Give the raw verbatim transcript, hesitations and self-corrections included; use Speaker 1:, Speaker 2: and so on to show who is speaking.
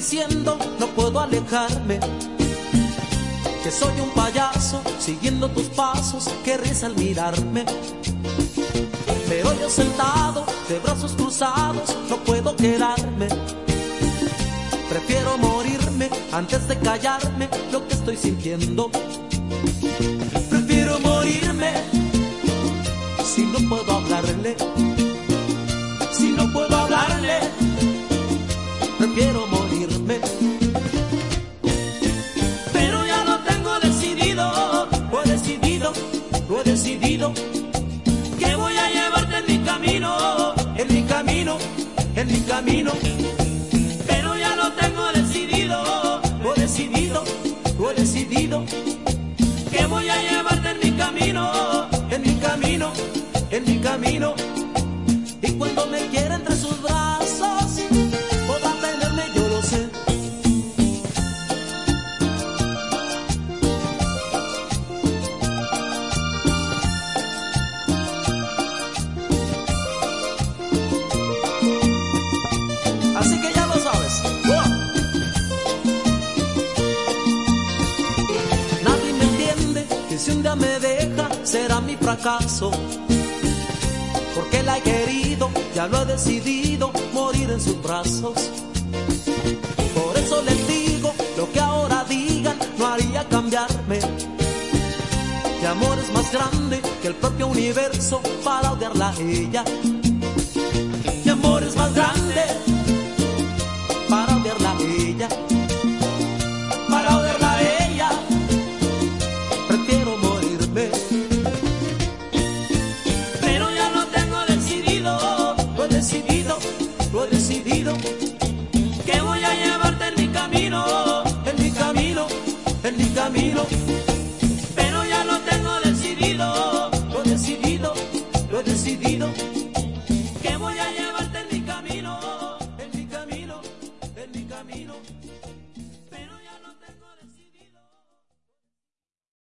Speaker 1: diciendo, no puedo alejarme, que soy un payaso siguiendo tus pasos, que ríes al mirarme. Pero yo sentado, de brazos cruzados, no puedo quedarme. Prefiero morirme antes de callarme lo que estoy sintiendo. Prefiero morirme si no puedo hablarle. Si no puedo hablarle, prefiero morirme. Pero ya lo tengo decidido, lo he decidido, lo he decidido, que voy a llevarte en mi camino, en mi camino, en mi camino. Pero ya lo tengo decidido, lo he decidido, lo he decidido, que voy a llevarte en mi camino, en mi camino, en mi camino. Y cuando me quiera entre sus brazos, podrá tenerme, yo lo sé. Así que ya lo sabes. ¡Oh! Nadie me entiende que si un día me deja será mi fracaso, porque la he querido, ya lo he decidido, morir en sus brazos. Por eso les digo, lo que ahora digan no haría cambiarme. Mi amor es más grande que el propio universo para odiarla a ella. Mi amor es más grande para odiarla a ella. Para odiarla a ella, prefiero morirme. Lo he decidido, que voy a llevarte en mi camino, en mi camino, en mi camino. Pero ya lo tengo decidido, lo he decidido, lo he decidido, que voy a llevarte.